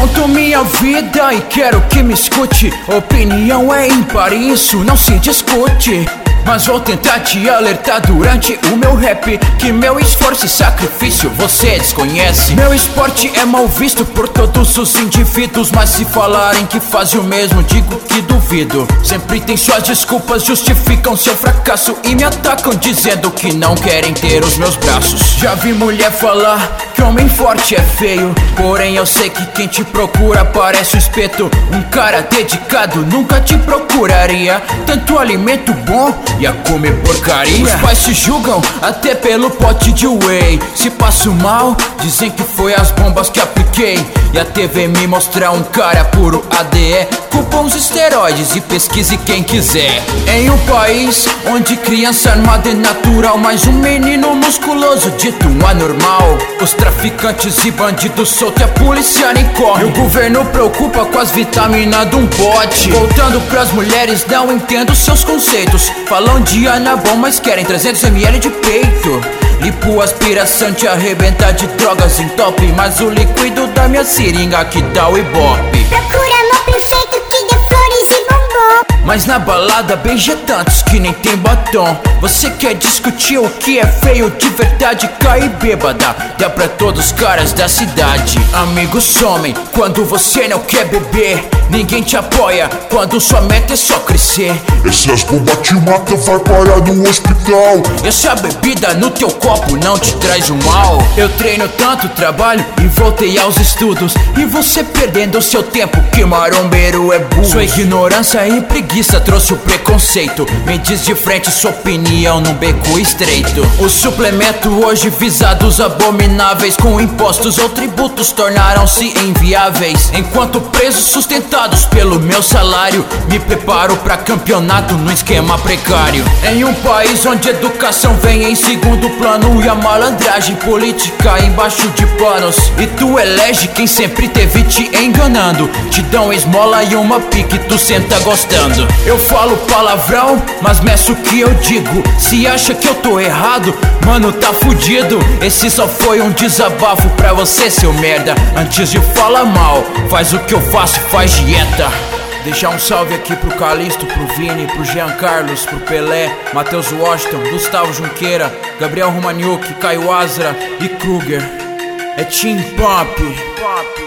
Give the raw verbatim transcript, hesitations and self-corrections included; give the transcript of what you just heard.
conto minha vida e quero que me escute. Opinião é ímpar e isso não se discute. Mas vou tentar te alertar durante o meu rap, que meu esforço e sacrifício você desconhece. Meu esporte é mal visto por todos os indivíduos, mas se falarem que fazem o mesmo, digo que duvido. Sempre tem suas desculpas, justificam seu fracasso e me atacam dizendo que não querem ter os meus braços. Já vi mulher falar que homem forte é feio, porém eu sei que quem te procura parece um espeto. Um cara dedicado nunca te procuraria tanto alimento bom e a comer porcaria. Os pais te julgam até pelo pote de whey. Se passo mal, dizem que foi as bombas que apliquei. E a T V me mostrar um cara puro A D E. Culpam os esteroides e pesquise quem quiser. Em um país onde criança armada é natural, mas um menino musculoso dito um anormal. Os traficantes e bandidos soltos e a polícia nem corre. O governo preocupa com as vitaminas de um bote. Voltando pras mulheres, não entendo seus conceitos. Falam de anabol, mas querem trezentos mililitros de peito. Lipoaspiração te arrebenta de drogas em top, mas o líquido da minha seringa que dá o ibope. Procura amor perfeito que dê flores e bombom, mas na balada beija tantos que nem tem batom. Você quer discutir o que é feio de verdade? Cai bêbada, dá pra todos os caras da cidade. Amigos somem quando você não quer beber. Ninguém te apoia quando sua meta é só crescer. E se as bombas te matam, vai parar no hospital. Essa bebida no teu copo não te traz o mal. Eu treino tanto, trabalho e voltei aos estudos, e você perdendo seu tempo, que marombeiro é burro. Sua ignorância e preguiça trouxe o preconceito. Me diz de frente sua opinião num beco estreito. O suplemento hoje visados abomináveis, com impostos ou tributos tornaram-se inviáveis. Enquanto presos sustentados pelo meu salário, me preparo pra campeonato no esquema precário. Em um país onde educação vem em segundo plano e a malandragem política embaixo de panos, e tu elege quem sempre teve te enganando. Te dão esmola e uma pique, tu senta gostando. Eu falo palavrão, mas meço o que eu digo. Se acha que eu tô errado, mano, tá fudido. Esse só foi um desabafo pra você, seu merda. Antes de falar mal, faz o que eu faço, faz dieta. Deixar um salve aqui pro Calixto, pro Vini, pro Jean Carlos, pro Pelé, Matheus Washington, Gustavo Junqueira, Gabriel Romaniuk, Caio Azra e Kruger. É Team Pump.